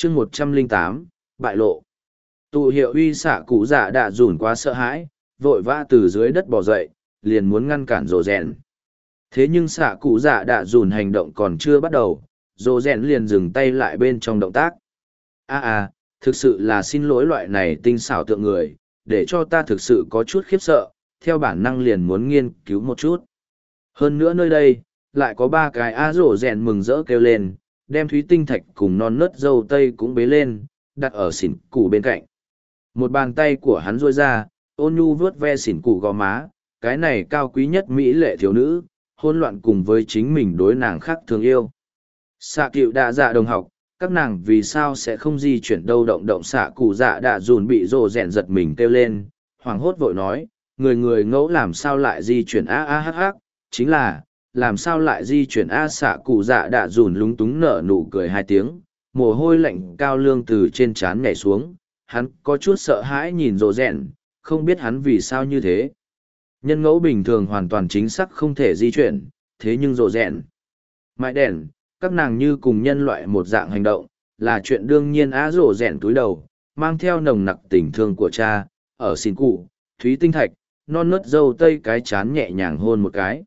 chương 108, bại lộ. Tụ hiệu uy xạ cụ dạ đã dùn quá sợ hãi, vội vã từ dưới đất bò dậy, liền muốn ngăn cản rồ rèn. Thế nhưng xạ cụ dạ đã dùn hành động còn chưa bắt đầu, rồ rèn liền dừng tay lại bên trong động tác. Thực sự là xin lỗi loại này tinh xảo tượng người, để cho ta thực sự có chút khiếp sợ, theo bản năng liền muốn nghiên cứu một chút. Hơn nữa nơi đây, lại có ba cái rồ rèn mừng rỡ kêu lên, đem thúy tinh thạch cùng non nớt dâu tây cũng bế lên, đặt ở xỉn cụ bên cạnh. Một bàn tay của hắn duỗi ra, ôn nhu vuốt ve xỉn cụ gò má, cái này cao quý nhất mỹ lệ thiếu nữ, hôn loạn cùng với chính mình đối nàng khác thường yêu. Xạ cựu đạ dạ đồng học, các nàng vì sao sẽ không di chuyển đâu động động xạ cụ dạ đạ dùn bị rồ rèn giật mình kêu lên, hoảng hốt vội nói, người người ngẫu làm sao lại di chuyển chính là, làm sao lại di chuyển xạ cụ dạ đạ dùn lúng túng nở nụ cười hai tiếng, mồ hôi lạnh cao lương từ trên trán nhảy xuống, hắn có chút sợ hãi nhìn rồ rèn, không biết hắn vì sao như thế. Nhân ngẫu bình thường hoàn toàn chính xác không thể di chuyển, thế nhưng rồ rèn. Mãi đèn, các nàng như cùng nhân loại một dạng hành động, là chuyện đương nhiên rồ rèn túi đầu, mang theo nồng nặc tình thương của cha, ở xin cụ, thúy tinh thạch, non nớt dâu tây cái chán nhẹ nhàng hôn một cái.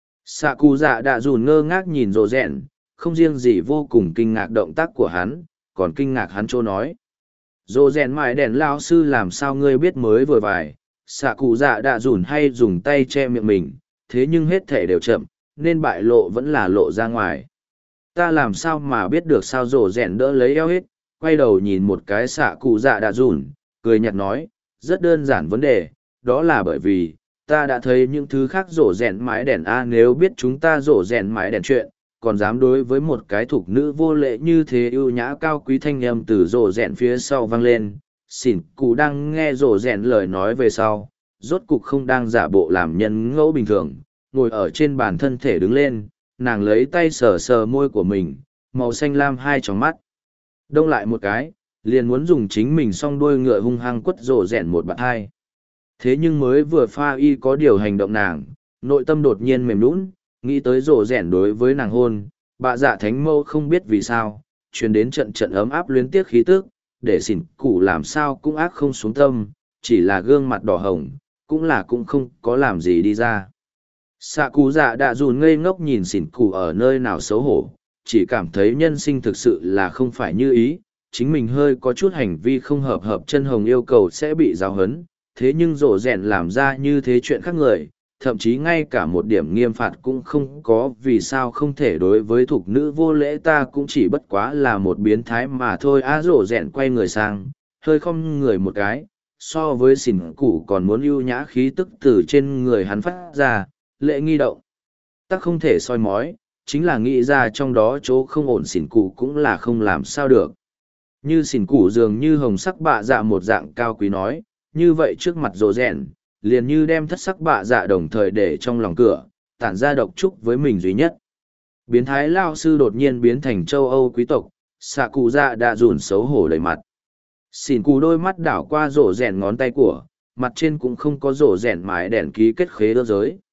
Xạ cụ dạ đã dùn ngơ ngác nhìn rồ rèn, không riêng gì vô cùng kinh ngạc động tác của hắn, còn kinh ngạc hắn chỗ nói. Rồ rèn mãi đèn lao sư làm sao ngươi biết mới vừa vài, xạ cụ dạ đã dùn hay dùng tay che miệng mình, thế nhưng hết thể đều chậm, nên bại lộ vẫn là lộ ra ngoài. Ta làm sao mà biết được sao rồ rèn đỡ lấy eo hết, quay đầu nhìn một cái xạ cụ dạ đã dùn, cười nhạt nói, rất đơn giản vấn đề, đó là bởi vì, ta đã thấy những thứ khác rổ rèn mái đèn nếu biết chúng ta rổ rèn mái đèn chuyện, còn dám đối với một cái thục nữ vô lệ như thế ưu nhã cao quý thanh âm từ rổ rèn phía sau vang lên, xỉn cụ đang nghe rổ rèn lời nói về sau, rốt cục không đang giả bộ làm nhân ngẫu bình thường, ngồi ở trên bàn thân thể đứng lên, nàng lấy tay sờ sờ môi của mình, màu xanh lam hai tròng mắt. Đông lại một cái, liền muốn dùng chính mình song đuôi ngựa hung hăng quất rổ rèn một bạn hai. Thế nhưng mới vừa pha y có điều hành động nàng, nội tâm đột nhiên mềm nũng, nghĩ tới rổ rèn đối với nàng hôn, bạ dạ thánh mâu không biết vì sao, truyền đến trận trận ấm áp luyến tiếc khí tức, để xỉn cụ làm sao cũng ác không xuống tâm, chỉ là gương mặt đỏ hồng, cũng không có làm gì đi ra. Xạ cụ dạ đã dùn ngây ngốc nhìn xỉn cụ ở nơi nào xấu hổ, chỉ cảm thấy nhân sinh thực sự là không phải như ý, chính mình hơi có chút hành vi không hợp chân hồng yêu cầu sẽ bị giáo hấn, thế nhưng rổ rèn làm ra như thế chuyện khác người, thậm chí ngay cả một điểm nghiêm phạt cũng không có, vì sao không thể đối với thục nữ vô lễ, ta cũng chỉ bất quá là một biến thái mà thôi. Rổ rèn quay người sang, hơi không người một cái, so với xỉn cụ còn muốn ưu nhã khí tức từ trên người hắn phát ra, lệ nghi động. Ta không thể soi mói, chính là nghĩ ra trong đó chỗ không ổn, xỉn cụ cũng là không làm sao được. Như xỉn cụ dường như hồng sắc bạ dạ một dạng cao quý nói, như vậy trước mặt rồ rèn, liền như đem thất sắc bạ dạ đồng thời để trong lòng cửa, tản ra độc trúc với mình duy nhất. Biến thái lao sư đột nhiên biến thành châu Âu quý tộc, xạ cụ dạ đã rủn xấu hổ đầy mặt. Xỉn cụ đôi mắt đảo qua rổ rèn ngón tay của, mặt trên cũng không có rổ rèn mái đèn ký kết khế đỡ giới.